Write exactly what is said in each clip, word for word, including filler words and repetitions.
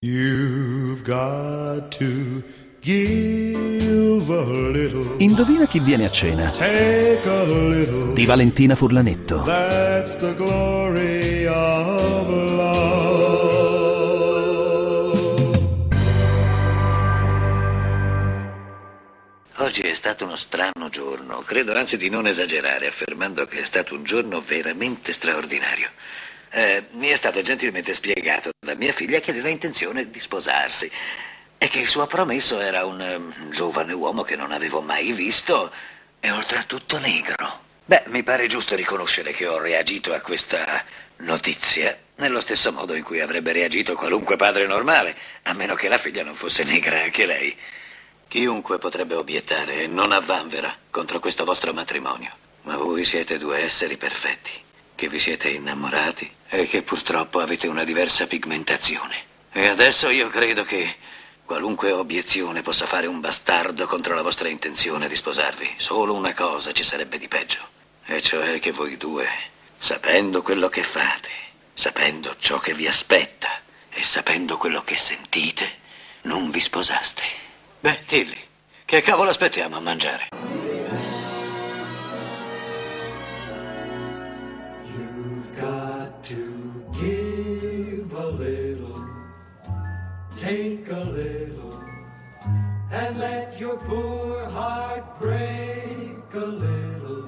You've got to give a little. Indovina chi viene a cena? Take a little. Di Valentina Furlanetto. That's the glory of love. Oggi è stato uno strano giorno. Credo anzi di non esagerare affermando che è stato un giorno veramente straordinario. Eh, mi è stato gentilmente spiegato da mia figlia che aveva intenzione di sposarsi e che il suo promesso era un um, giovane uomo che non avevo mai visto e oltretutto negro. Beh, mi pare giusto riconoscere che ho reagito a questa notizia nello stesso modo in cui avrebbe reagito qualunque padre normale, a meno che la figlia non fosse negra anche lei. Chiunque potrebbe obiettare non avvanvera contro questo vostro matrimonio, ma voi siete due esseri perfetti, che vi siete innamorati e che purtroppo avete una diversa pigmentazione. E adesso io credo che qualunque obiezione possa fare un bastardo contro la vostra intenzione di sposarvi. Solo una cosa ci sarebbe di peggio, e cioè che voi due, sapendo quello che fate, sapendo ciò che vi aspetta e sapendo quello che sentite, non vi sposaste. Beh, Tilly, che cavolo aspettiamo a mangiare? Take a little and let your poor heart break a little.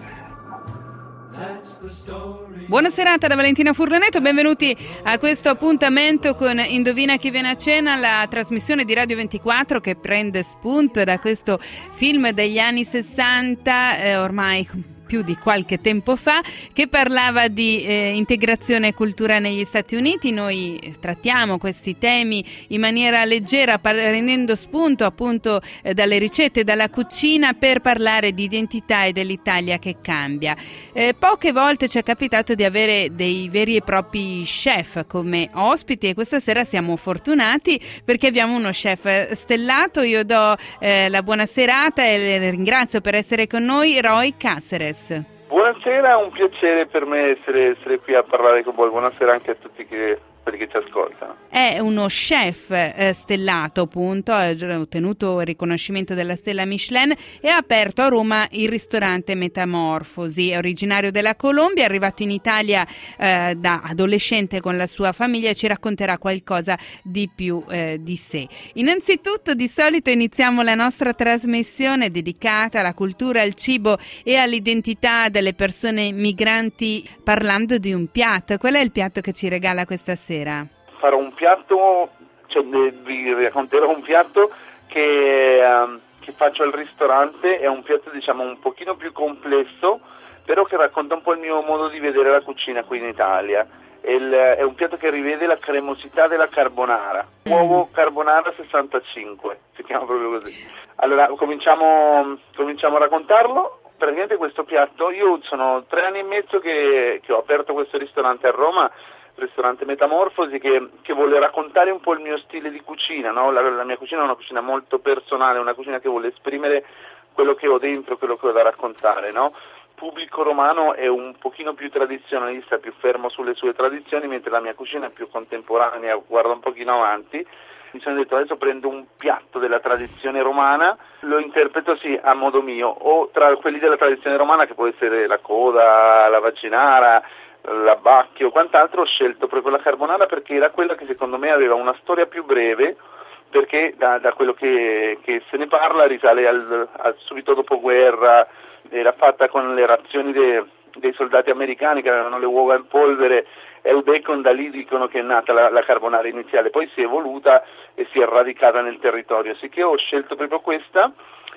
That's the story. Buona serata da Valentina Furlanetto, benvenuti a questo appuntamento con Indovina chi viene a cena, la trasmissione di Radio ventiquattro che prende spunto da questo film degli anni sessanta, eh, ormai più di qualche tempo fa, che parlava di eh, integrazione e cultura negli Stati Uniti. Noi trattiamo questi temi in maniera leggera, par- rendendo spunto appunto eh, dalle ricette, dalla cucina, per parlare di identità e dell'Italia che cambia. Eh, poche volte ci è capitato di avere dei veri e propri chef come ospiti, e questa sera siamo fortunati perché abbiamo uno chef stellato. Io do eh, la buona serata e le ringrazio per essere con noi, Roy Caceres. Buonasera, è un piacere per me essere, essere qui a parlare con voi. Buonasera anche a tutti che, quelli che ci ascoltano. È uno chef eh, stellato, appunto, ha ottenuto il riconoscimento della stella Michelin e ha aperto a Roma il ristorante Metamorfosi. È originario della Colombia, è arrivato in Italia eh, da adolescente con la sua famiglia e ci racconterà qualcosa di più eh, di sé. Innanzitutto, di solito iniziamo la nostra trasmissione dedicata alla cultura, al cibo e all'identità delle persone migranti parlando di un piatto. Qual è il piatto che ci regala questa sera? Farò un piatto, cioè vi racconterò un piatto che, um, che faccio al ristorante. È un piatto diciamo un pochino più complesso, però che racconta un po' il mio modo di vedere la cucina qui in Italia. È, il, è un piatto che rivede la cremosità della carbonara, mm. uovo carbonara sessantacinque, si chiama proprio così. Allora cominciamo, cominciamo a raccontarlo. Praticamente questo piatto, io sono tre anni e mezzo che, che ho aperto questo ristorante a Roma, ristorante Metamorfosi, che, che vuole raccontare un po' il mio stile di cucina, no? la, la mia cucina è una cucina molto personale, una cucina che vuole esprimere quello che ho dentro, quello che ho da raccontare, no? Pubblico romano è un pochino più tradizionalista, più fermo sulle sue tradizioni, mentre la mia cucina è più contemporanea, guarda un pochino avanti. Mi sono detto adesso prendo un piatto della tradizione romana, lo interpreto sì a modo mio, o tra quelli della tradizione romana che può essere la coda, la vaccinara, l'abbacchio, quant'altro. Ho scelto proprio la carbonara perché era quella che secondo me aveva una storia più breve, perché da, da quello che, che se ne parla risale al, al subito dopoguerra, era fatta con le razioni de, dei soldati americani che avevano le uova in polvere e il bacon. Da lì dicono che è nata la, la carbonara iniziale, poi si è evoluta e si è radicata nel territorio, sicché ho scelto proprio questa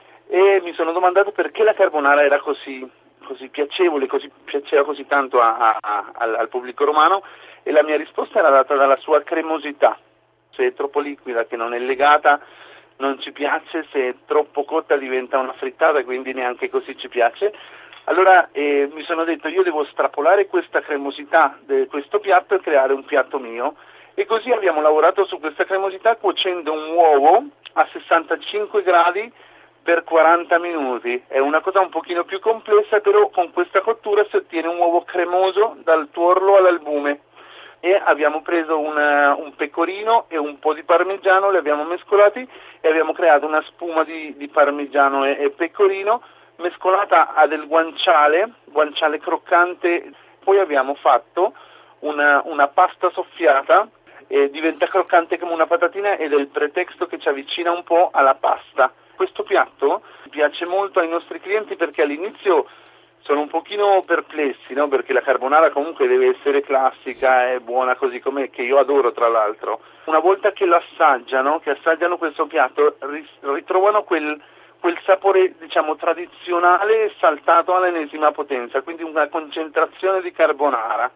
e mi sono domandato perché la carbonara era così così piacevole, così piaceva così tanto a, a, al, al pubblico romano, e la mia risposta era data dalla sua cremosità. Se è troppo liquida, che non è legata, non ci piace; se è troppo cotta diventa una frittata, quindi neanche così ci piace. Allora eh, mi sono detto io devo strapolare questa cremosità di questo piatto e creare un piatto mio, e così abbiamo lavorato su questa cremosità cuocendo un uovo a sessantacinque gradi per quaranta minuti. È una cosa un pochino più complessa, però con questa cottura si ottiene un uovo cremoso dal tuorlo all'albume. e abbiamo preso una, un pecorino e un po' di parmigiano, li abbiamo mescolati e abbiamo creato una spuma di, di parmigiano e, e pecorino mescolata a del guanciale, guanciale croccante. Poi abbiamo fatto una, una pasta soffiata e diventa croccante come una patatina ed è il pretesto che ci avvicina un po' alla pasta. Questo piatto piace molto ai nostri clienti perché all'inizio sono un pochino perplessi, no? Perché la carbonara comunque deve essere classica e buona così com'è, che io adoro tra l'altro. Una volta che l'assaggiano, che assaggiano questo piatto, ritrovano quel, quel sapore, diciamo, tradizionale saltato all'ennesima potenza, quindi una concentrazione di carbonara.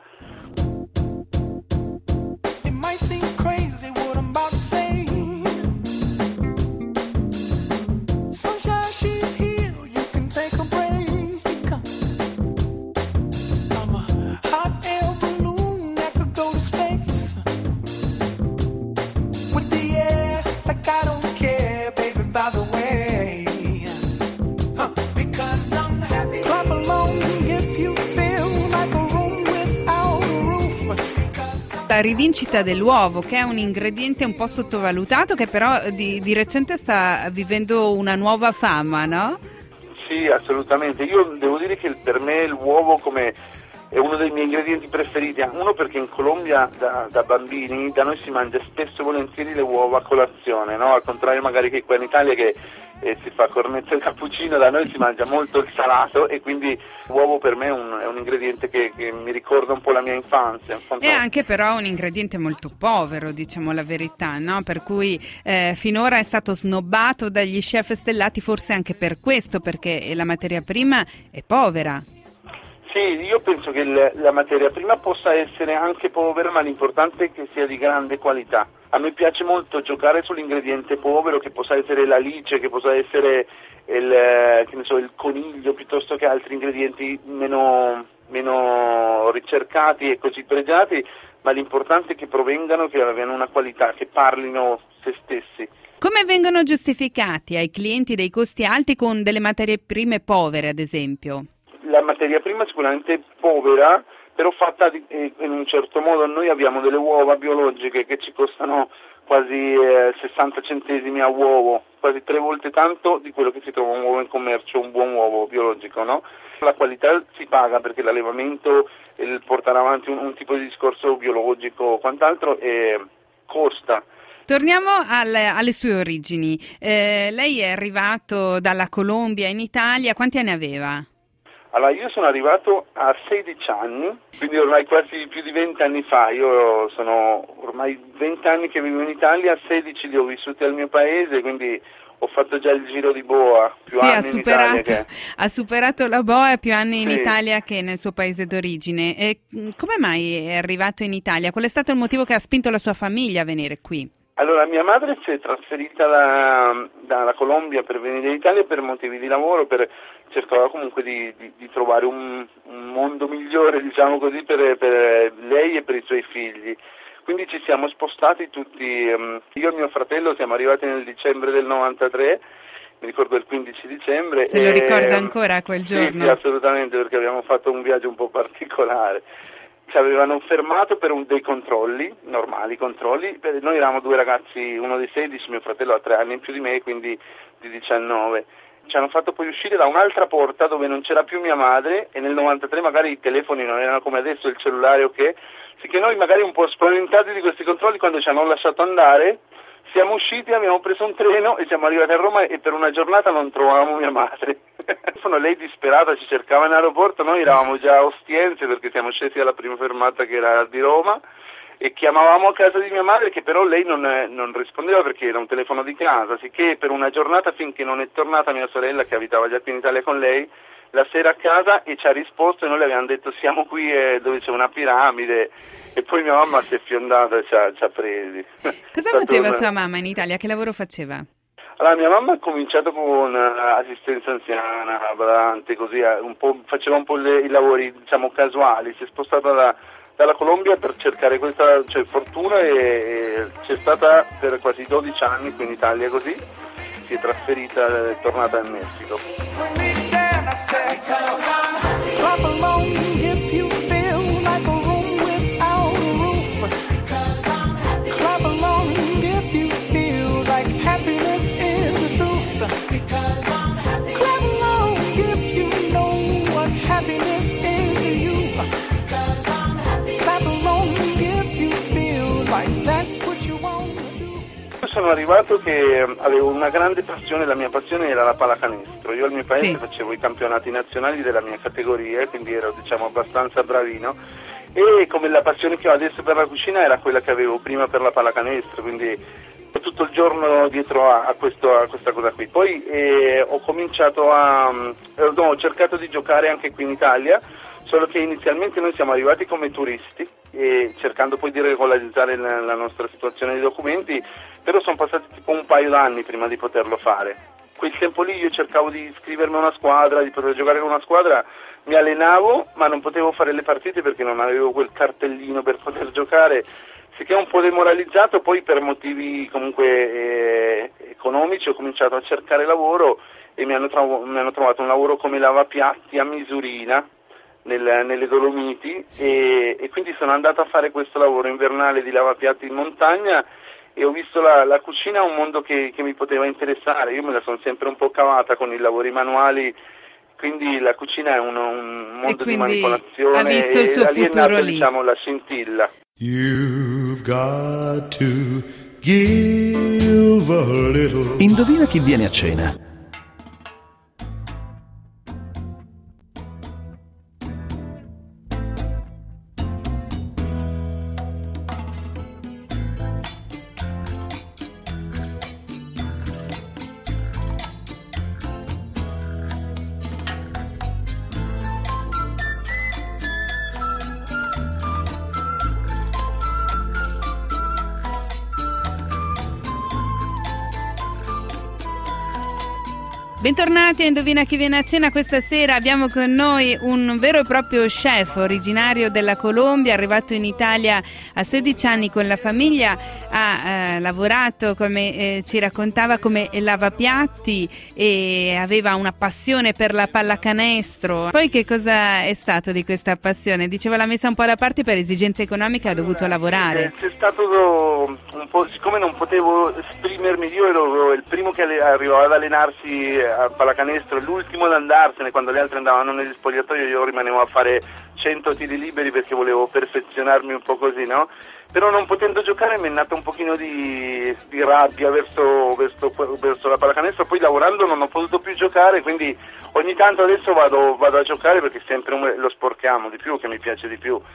La rivincita dell'uovo, che è un ingrediente un po' sottovalutato, che però di, di recente sta vivendo una nuova fama, no? Sì, assolutamente. Io devo dire che per me l'uovo come è uno dei miei ingredienti preferiti. Uno perché in Colombia da, da bambini da noi si mangia spesso e volentieri le uova a colazione, no? Al contrario magari che qua in Italia che eh, si fa cornetto e cappuccino, da noi si mangia molto il salato e quindi l'uovo per me è un, è un ingrediente che, che mi ricorda un po' la mia infanzia. E anche però un ingrediente molto povero, diciamo la verità, no? Per cui eh, finora è stato snobbato dagli chef stellati, forse anche per questo, perché la materia prima è povera. Sì, io penso che il, la materia prima possa essere anche povera, ma l'importante è che sia di grande qualità. A me piace molto giocare sull'ingrediente povero, che possa essere l'alice, che possa essere il, che ne so, il coniglio, piuttosto che altri ingredienti meno, meno ricercati e così pregiati, ma l'importante è che provengano, che abbiano una qualità, che parlino se stessi. Come vengono giustificati ai clienti dei costi alti con delle materie prime povere, ad esempio? La materia prima è sicuramente povera, però fatta di, eh, in un certo modo. Noi abbiamo delle uova biologiche che ci costano quasi eh, sessanta centesimi a uovo, quasi tre volte tanto di quello che si trova un uovo in commercio, un buon uovo biologico, no? La qualità si paga perché l'allevamento, il portare avanti un, un tipo di discorso biologico o quant'altro eh, costa. Torniamo alle, alle sue origini. Eh, lei è arrivato dalla Colombia in Italia, quanti anni aveva? Allora, io sono arrivato a sedici anni, quindi ormai quasi più di venti anni fa. Io sono ormai venti anni che vivo in Italia, sedici li ho vissuti al mio paese, quindi ho fatto già il giro di boa, più sì, anni ha superato, in Italia. Che... ha superato la boa più anni in sì. Italia che nel suo paese d'origine. E come mai è arrivato in Italia? Qual è stato il motivo che ha spinto la sua famiglia a venire qui? Allora, mia madre si è trasferita da, dalla Colombia per venire in Italia per motivi di lavoro, per cercava comunque di, di, di trovare un, un mondo migliore, diciamo così, per, per lei e per i suoi figli. Quindi ci siamo spostati tutti, um, io e mio fratello siamo arrivati nel dicembre del novantatré, mi ricordo il quindici dicembre. Se e, lo ricorda ancora quel giorno? Sì, sì, assolutamente, perché abbiamo fatto un viaggio un po' particolare. Ci avevano fermato per un, dei controlli, normali controlli, noi eravamo due ragazzi, uno di sedici, mio fratello ha tre anni in più di me, quindi di diciannove. Ci hanno fatto poi uscire da un'altra porta dove non c'era più mia madre e nel novantatré magari i telefoni non erano come adesso, il cellulare o che, sì che noi magari un po' spaventati di questi controlli, quando ci hanno lasciato andare, siamo usciti, abbiamo preso un treno e siamo arrivati a Roma e per una giornata non trovavamo mia madre. Lei disperata ci cercava in aeroporto, noi eravamo già a Ostiense perché siamo scesi alla prima fermata che era di Roma e chiamavamo a casa di mia madre, che però lei non, non rispondeva perché era un telefono di casa, sicché per una giornata, finché non è tornata mia sorella che abitava già qui in Italia con lei, la sera a casa, e ci ha risposto e noi le abbiamo detto siamo qui eh, dove c'è una piramide, e poi mia mamma si è fiondata e ci ha, ci ha presi. Cosa faceva una... sua mamma in Italia? Che lavoro faceva? Allora, mia mamma ha cominciato con uh, assistenza anziana, badante, così, uh, un po', faceva un po' le, i lavori, diciamo, casuali, si è spostata da, dalla Colombia per cercare questa, cioè, fortuna e, e c'è stata per quasi dodici anni qui in Italia, così, si è trasferita e è tornata in Messico. sono arrivato che avevo una grande passione, la mia passione era la pallacanestro. Io al mio paese Sì. facevo i campionati nazionali della mia categoria, quindi ero diciamo abbastanza bravino, e come la passione che ho adesso per la cucina era quella che avevo prima per la pallacanestro, quindi tutto il giorno dietro a, a, questo, a questa cosa qui. Poi eh, ho cominciato a eh, no, ho cercato di giocare anche qui in Italia, solo che inizialmente noi siamo arrivati come turisti e cercando poi di regolarizzare la, la nostra situazione di documenti, però sono passati tipo un paio d'anni prima di poterlo fare. Quel tempo lì io cercavo di iscrivermi a una squadra, di poter giocare con una squadra, mi allenavo ma non potevo fare le partite perché non avevo quel cartellino per poter giocare, sicché un po' demoralizzato. Poi per motivi comunque eh, economici ho cominciato a cercare lavoro e mi hanno, trovo, mi hanno trovato un lavoro come lavapiatti a Misurina, Nel, nelle Dolomiti, e, e quindi sono andato a fare questo lavoro invernale di lavapiatti in montagna e ho visto la, la cucina un mondo che, che mi poteva interessare. Io me la sono sempre un po' cavata con i lavori manuali, quindi la cucina è un, un mondo di manipolazione ha visto il e suo da lì è futuro nata, lì. diciamo, la scintilla. You've got to give a little. Indovina chi viene a cena. Bentornati a Indovina chi viene a cena. Questa sera abbiamo con noi un vero e proprio chef originario della Colombia, arrivato in Italia a sedici anni con la famiglia, ha eh, lavorato, come eh, ci raccontava, come lavapiatti e aveva una passione per la pallacanestro. Poi che cosa è stato di questa passione? Diceva l'ha messa un po' da parte per esigenze economiche, ha dovuto lavorare. C'è stato un po', siccome non potevo esprimermi, io ero il primo che arrivava ad allenarsi a pallacanestro, l'ultimo ad andarsene. Quando gli altri andavano negli spogliatoi io rimanevo a fare cento tiri liberi perché volevo perfezionarmi un po' così, no? Però non potendo giocare mi è nata un pochino di, di rabbia verso, verso, verso la pallacanestro. Poi lavorando non ho potuto più giocare, quindi ogni tanto adesso vado, vado a giocare perché sempre lo sporchiamo di più, che mi piace di più.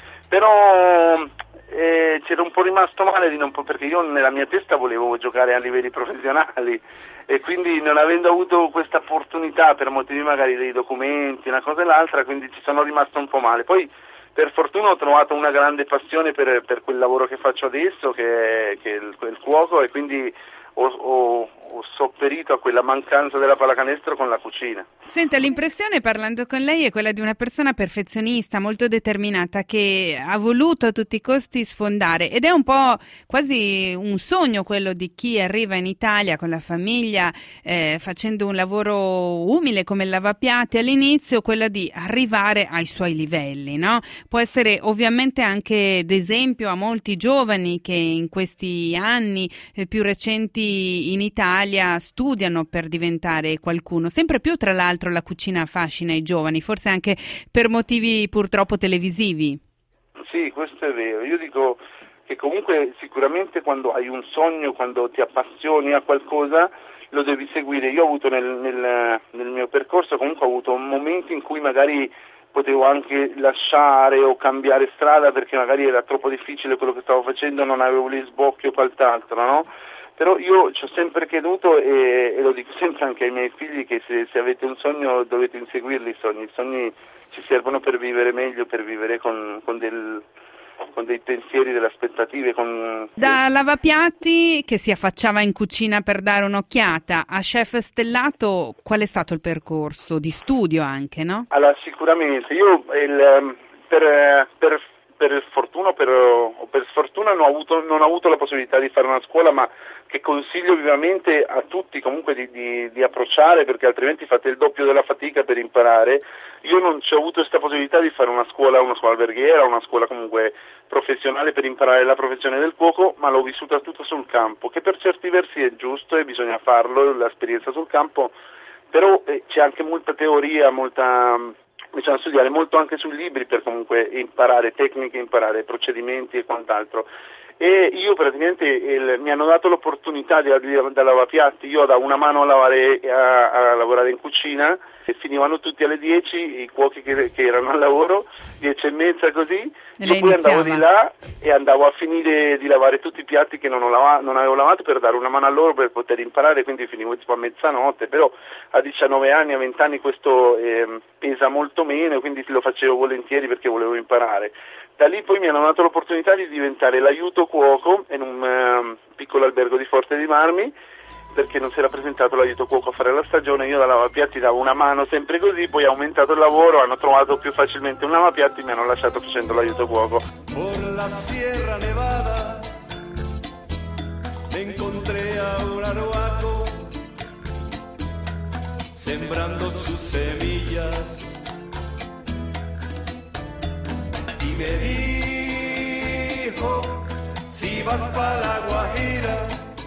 Però eh, c'era un po' rimasto male di non po- perché io nella mia testa volevo giocare a livelli professionali e quindi non avendo avuto questa opportunità per motivi magari dei documenti, una cosa e l'altra, quindi ci sono rimasto un po' male. Poi per fortuna ho trovato una grande passione per, per quel lavoro che faccio adesso, che è, che è il, il cuoco, e quindi ho, ho, ho sopperito a quella mancanza della pallacanestro con la cucina. Senta, l'impressione parlando con lei è quella di una persona perfezionista, molto determinata, che ha voluto a tutti i costi sfondare, ed è un po' quasi un sogno quello di chi arriva in Italia con la famiglia eh, facendo un lavoro umile come il lavapiatti all'inizio, quella di arrivare ai suoi livelli, no? Può essere ovviamente anche d'esempio a molti giovani che in questi anni eh, più recenti in Italia studiano per diventare qualcuno. Sempre più, tra l'altro, la cucina affascina i giovani, forse anche per motivi purtroppo televisivi. Sì, questo è vero. Io dico che comunque sicuramente quando hai un sogno, quando ti appassioni a qualcosa, lo devi seguire. Io ho avuto nel, nel, nel mio percorso, comunque ho avuto momenti in cui magari potevo anche lasciare o cambiare strada perché magari era troppo difficile quello che stavo facendo, non avevo gli sbocchi o quant'altro, no? Però io ci ho sempre creduto e, e lo dico sempre anche ai miei figli che se, se avete un sogno dovete inseguirli i sogni. I sogni ci servono per vivere meglio, per vivere con, con, del, con dei pensieri, delle aspettative. Con... Da lavapiatti che si affacciava in cucina per dare un'occhiata a chef stellato, qual è stato il percorso di studio anche, no? Allora sicuramente, io il, per, per, per fortuna o per, o per sfortuna non ho, avuto, non ho avuto la possibilità di fare una scuola, ma che consiglio vivamente a tutti comunque di, di, di approcciare, perché altrimenti fate il doppio della fatica per imparare. Io non ci ho avuto questa possibilità di fare una scuola, una scuola alberghiera, una scuola comunque professionale per imparare la professione del cuoco, ma l'ho vissuta tutto sul campo, che per certi versi è giusto e bisogna farlo, l'esperienza sul campo, però eh, c'è anche molta teoria, molta... bisogna studiare molto anche sui libri per comunque imparare tecniche, imparare procedimenti e quant'altro. e io praticamente il, mi hanno dato l'opportunità di, di, da lavapiatti, io da una mano a, lavare, a, a lavorare in cucina, e finivano tutti alle dieci, i cuochi che, che erano al lavoro, dieci e mezza così, e io poi andavo di là e andavo a finire di lavare tutti i piatti che non, ho lava, non avevo lavato per dare una mano a loro per poter imparare, quindi finivo tipo a mezzanotte, però a diciannove anni, a venti anni questo eh, pesa molto meno, quindi lo facevo volentieri perché volevo imparare. Da lì poi mi hanno dato l'opportunità di diventare l'aiuto cuoco in un uh, piccolo albergo di Forte dei Marmi, perché non si era presentato l'aiuto cuoco a fare la stagione, io da lavapiatti davo una mano sempre così, poi ho aumentato il lavoro, hanno trovato più facilmente un lavapiatti e mi hanno lasciato facendo l'aiuto cuoco. Por la Sierra Nevada me encontré a un arhuaco sembrando sus semillas y me dijo, si vas para la Guajira,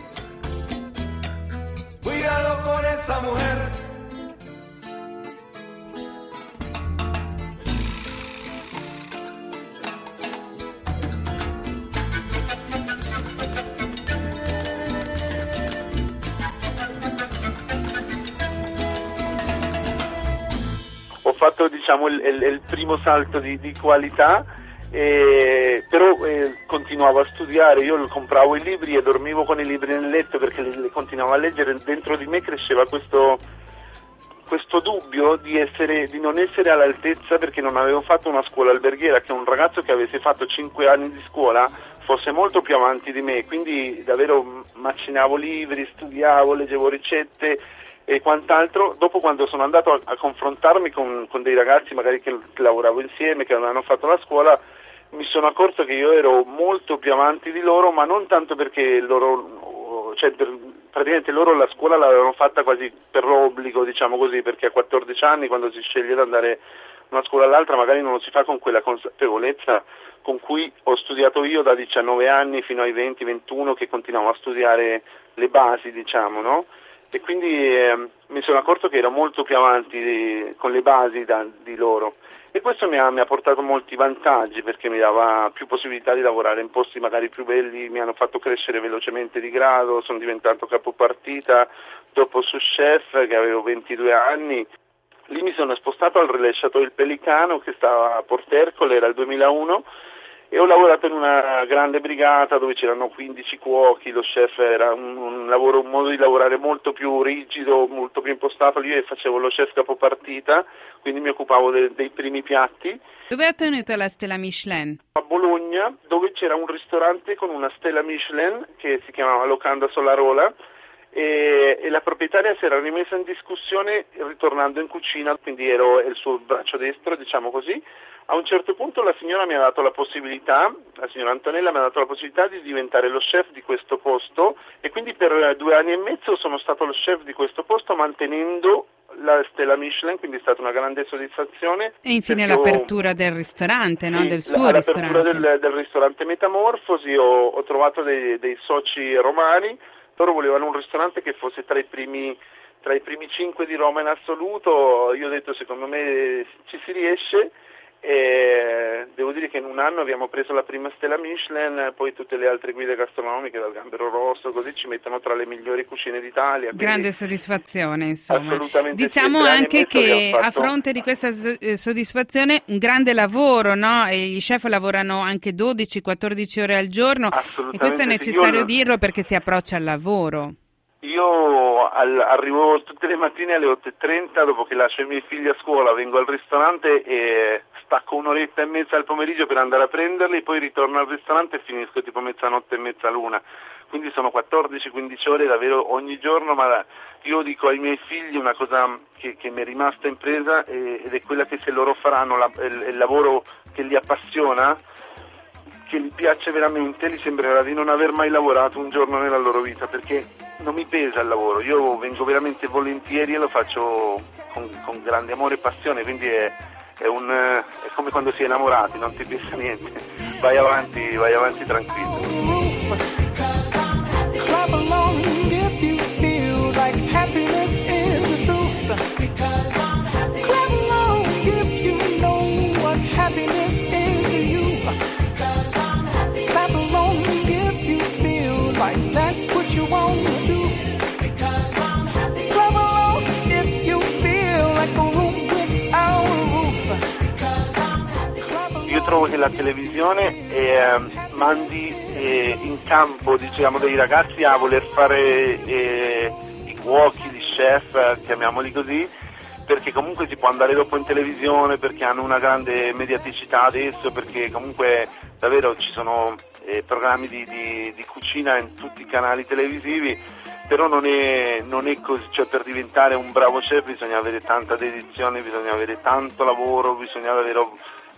cuídalo con esa mujer. Ho fatto diciamo il, il, il primo salto di, di qualità, eh, però eh, continuavo a studiare, io compravo i libri e dormivo con i libri nel letto perché li, li continuavo a leggere, dentro di me cresceva questo, questo dubbio di, essere, di non essere all'altezza perché non avevo fatto una scuola alberghiera, che un ragazzo che avesse fatto cinque anni di scuola fosse molto più avanti di me, quindi davvero macinavo libri, studiavo, leggevo ricette e quant'altro. Dopo, quando sono andato a, a confrontarmi con, con dei ragazzi magari che, che lavoravo insieme, che avevano fatto la scuola, mi sono accorto che io ero molto più avanti di loro, ma non tanto perché loro, cioè per, praticamente loro la scuola l'avevano fatta quasi per obbligo, diciamo così, perché a quattordici anni, quando si sceglie di andare da una scuola all'altra, magari non lo si fa con quella consapevolezza con cui ho studiato io da diciannove anni fino ai venti ventuno, che continuavo a studiare le basi, diciamo, no? E quindi eh, mi sono accorto che ero molto più avanti di, con le basi da, di loro, e questo mi ha, mi ha portato molti vantaggi, perché mi dava più possibilità di lavorare in posti magari più belli, mi hanno fatto crescere velocemente di grado, sono diventato capopartita dopo sous chef che avevo ventidue anni. Lì mi sono spostato al Relais Château Il Pelicano, che stava a Portercole, era il duemilauno, e ho lavorato in una grande brigata dove c'erano quindici cuochi, lo chef era un, un lavoro, un modo di lavorare molto più rigido, molto più impostato. Io facevo lo chef capopartita, quindi mi occupavo de, dei primi piatti. Dove ha ottenuto la stella Michelin? A Bologna, dove c'era un ristorante con una stella Michelin che si chiamava Locanda Solarola, e, e la proprietaria si era rimessa in discussione ritornando in cucina, quindi ero il suo braccio destro, diciamo così. A un certo punto la signora mi ha dato la possibilità, la signora Antonella mi ha dato la possibilità di diventare lo chef di questo posto, e quindi per due anni e mezzo sono stato lo chef di questo posto mantenendo la stella Michelin, quindi è stata una grande soddisfazione. E infine ho... l'apertura del ristorante, no? Sì, del suo la, ristorante. L'apertura del, del ristorante Metamorfosi, ho, ho trovato dei, dei soci romani, loro volevano un ristorante che fosse tra i primi tra i primi cinque di Roma in assoluto. Io ho detto secondo me ci si riesce, e devo dire che in un anno abbiamo preso la prima stella Michelin, poi tutte le altre guide gastronomiche dal Gambero Rosso così ci mettono tra le migliori cucine d'Italia. Grande soddisfazione, insomma. Assolutamente. Diciamo sì, anche che fatto... a fronte di questa soddisfazione un grande lavoro, no? E gli chef lavorano anche dodici quattordici ore al giorno, e questo è necessario io... dirlo perché si approccia al lavoro. Io al, arrivo tutte le mattine alle otto e trenta, dopo che lascio i miei figli a scuola, vengo al ristorante e stacco un'oretta e mezza al pomeriggio per andare a prenderli, poi ritorno al ristorante e finisco tipo mezzanotte e mezza l'una. Quindi sono quattordici quindici ore davvero ogni giorno, ma io dico ai miei figli una cosa che, che mi è rimasta impresa, ed è quella che se loro faranno la, il, il lavoro che li appassiona, che gli piace veramente, gli sembrerà di non aver mai lavorato un giorno nella loro vita, perché non mi pesa il lavoro, io vengo veramente volentieri e lo faccio con, con grande amore e passione, quindi è, è, un, è come quando si è innamorati, non ti pesa niente, vai avanti, vai avanti tranquillo. Clap along if you feel like happiness is the truth. Clap along if you know what happiness is to you. Clap along if trovo che la televisione eh, mandi eh, in campo, diciamo, dei ragazzi a voler fare eh, i cuochi, gli chef, chiamiamoli così, perché comunque si può andare dopo in televisione, perché hanno una grande mediaticità adesso, perché comunque davvero ci sono eh, programmi di, di, di cucina in tutti i canali televisivi, però non è, non è così, cioè per diventare un bravo chef bisogna avere tanta dedizione, bisogna avere tanto lavoro, bisogna davvero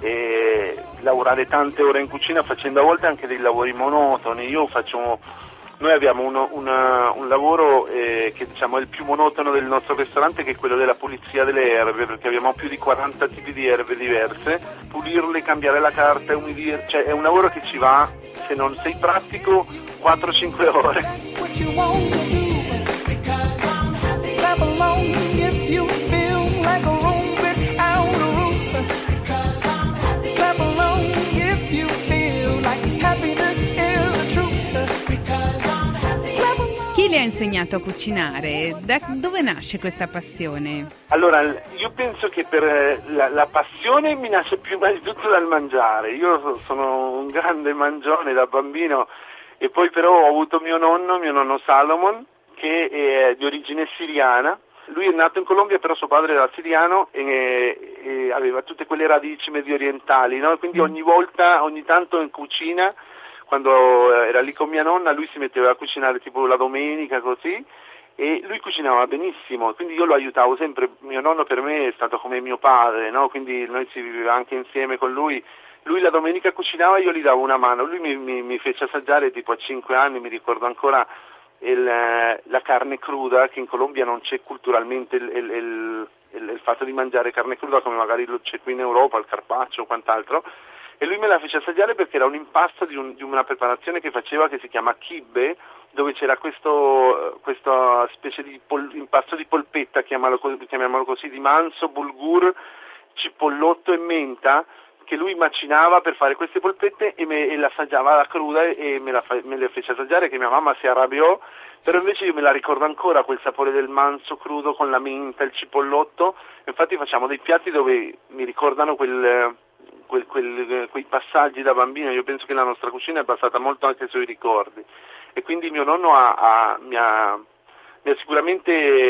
eh, lavorare tante ore in cucina, facendo a volte anche dei lavori monotoni. Io faccio, noi abbiamo uno, una, un lavoro eh, che diciamo è il più monotono del nostro ristorante, che è quello della pulizia delle erbe, perché abbiamo più di quaranta tipi di erbe diverse, pulirle, cambiare la carta, umidirle, cioè è un lavoro che ci va, se non sei pratico, quattro cinque ore. What you want to do, because I'm happy. Clap along if you feel like a room without a roof, because I'm happy. Clap along if you feel like happiness is the truth, because I'm happy. Clap along. Chi le ha insegnato a cucinare? Da dove nasce questa passione? Allora, io penso che per la, la passione mi nasce prima di tutto dal mangiare. Io sono un grande mangione da bambino, e poi però ho avuto mio nonno, mio nonno Salomon, che è di origine siriana. Lui è nato in Colombia, però suo padre era siriano e, e aveva tutte quelle radici medio orientali, no? Quindi ogni volta, ogni tanto in cucina, quando era lì con mia nonna, lui si metteva a cucinare tipo la domenica, così, e lui cucinava benissimo, quindi io lo aiutavo sempre. Mio nonno per me è stato come mio padre, no? Quindi noi si viveva anche insieme con lui. Lui la domenica cucinava e io gli davo una mano. Lui mi, mi, mi fece assaggiare tipo a cinque anni, mi ricordo ancora, il, la carne cruda, che in Colombia non c'è culturalmente il, il, il, il, il fatto di mangiare carne cruda come magari c'è qui in Europa, il carpaccio o quant'altro. E lui me la fece assaggiare perché era un impasto di, un, di una preparazione che faceva, che si chiama kibbe, dove c'era questo questa specie di pol, impasto di polpetta, chiamiamolo così, chiamiamolo così, di manzo, bulgur, cipollotto e menta, che lui macinava per fare queste polpette e, me, e l'assaggiava alla cruda e me, la fa, me le fece assaggiare, che mia mamma si arrabbiò, però invece io me la ricordo ancora, quel sapore del manzo crudo con la menta, il cipollotto. Infatti facciamo dei piatti dove mi ricordano quel, quel, quel, quei passaggi da bambino. Io penso che la nostra cucina è basata molto anche sui ricordi, e quindi mio nonno ha, ha, mi, ha, mi ha sicuramente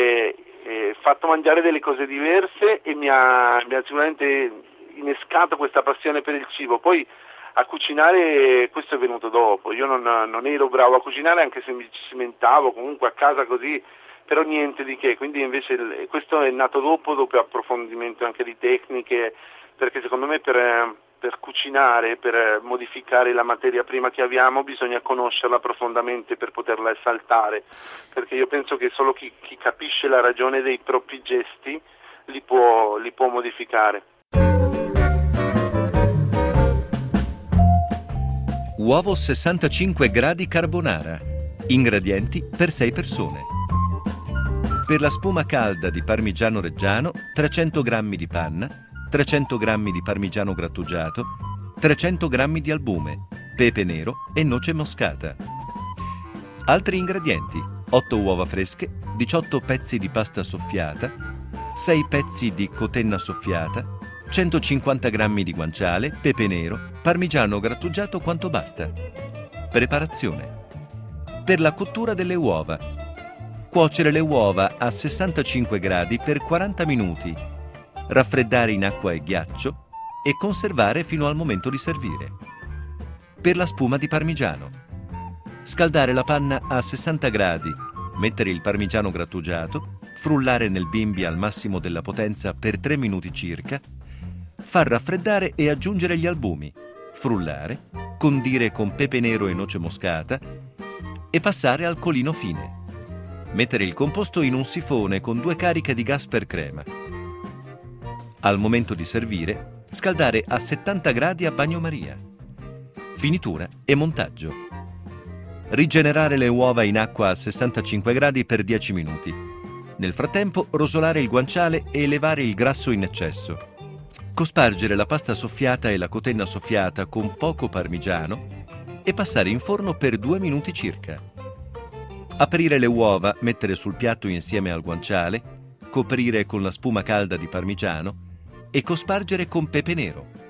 eh, fatto mangiare delle cose diverse e mi ha, mi ha sicuramente innescato questa passione per il cibo. Poi a cucinare questo è venuto dopo. Io non, non ero bravo a cucinare, anche se mi cimentavo comunque a casa così, però niente di che. Quindi invece questo è nato dopo, dopo approfondimento anche di tecniche, perché secondo me per, per cucinare, per modificare la materia prima che abbiamo, bisogna conoscerla profondamente per poterla esaltare, perché io penso che solo chi, chi capisce la ragione dei propri gesti li può, li può modificare. Uovo sessantacinque gradi carbonara. Ingredienti per sei persone. Per la spuma calda di parmigiano reggiano, trecento grammi di panna, trecento grammi di parmigiano grattugiato, trecento grammi di albume, pepe nero e noce moscata. Altri ingredienti: otto uova fresche, diciotto pezzi di pasta soffiata, sei pezzi di cotenna soffiata, centocinquanta grammi di guanciale, pepe nero, parmigiano grattugiato quanto basta. Preparazione. Per la cottura delle uova. Cuocere le uova a sessantacinque gradi per quaranta minuti. Raffreddare in acqua e ghiaccio e conservare fino al momento di servire. Per la spuma di parmigiano. Scaldare la panna a sessanta gradi, mettere il parmigiano grattugiato, frullare nel bimbi al massimo della potenza per tre minuti circa, far raffreddare e aggiungere gli albumi, frullare, condire con pepe nero e noce moscata e passare al colino fine. Mettere il composto in un sifone con due cariche di gas per crema. Al momento di servire, scaldare a settanta gradi a bagnomaria. Finitura e montaggio. Rigenerare le uova in acqua a sessantacinque gradi per dieci minuti. Nel frattempo rosolare il guanciale e levare il grasso in eccesso. Cospargere la pasta soffiata e la cotenna soffiata con poco parmigiano e passare in forno per due minuti circa. Aprire le uova, mettere sul piatto insieme al guanciale, coprire con la spuma calda di parmigiano e cospargere con pepe nero.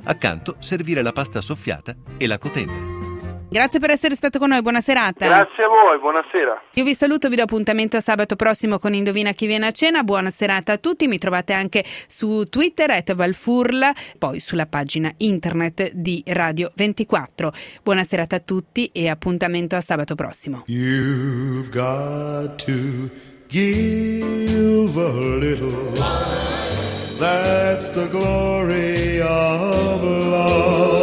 Accanto servire la pasta soffiata e la cotenna. Grazie per essere stato con noi, buona serata. Grazie a voi, buonasera. Io vi saluto, vi do appuntamento a sabato prossimo con Indovina chi viene a cena. Buona serata a tutti, mi trovate anche su Twitter at Valfurla, poi sulla pagina internet di Radio ventiquattro. Buona serata a tutti e appuntamento a sabato prossimo. You've got to give a little. That's the glory of love.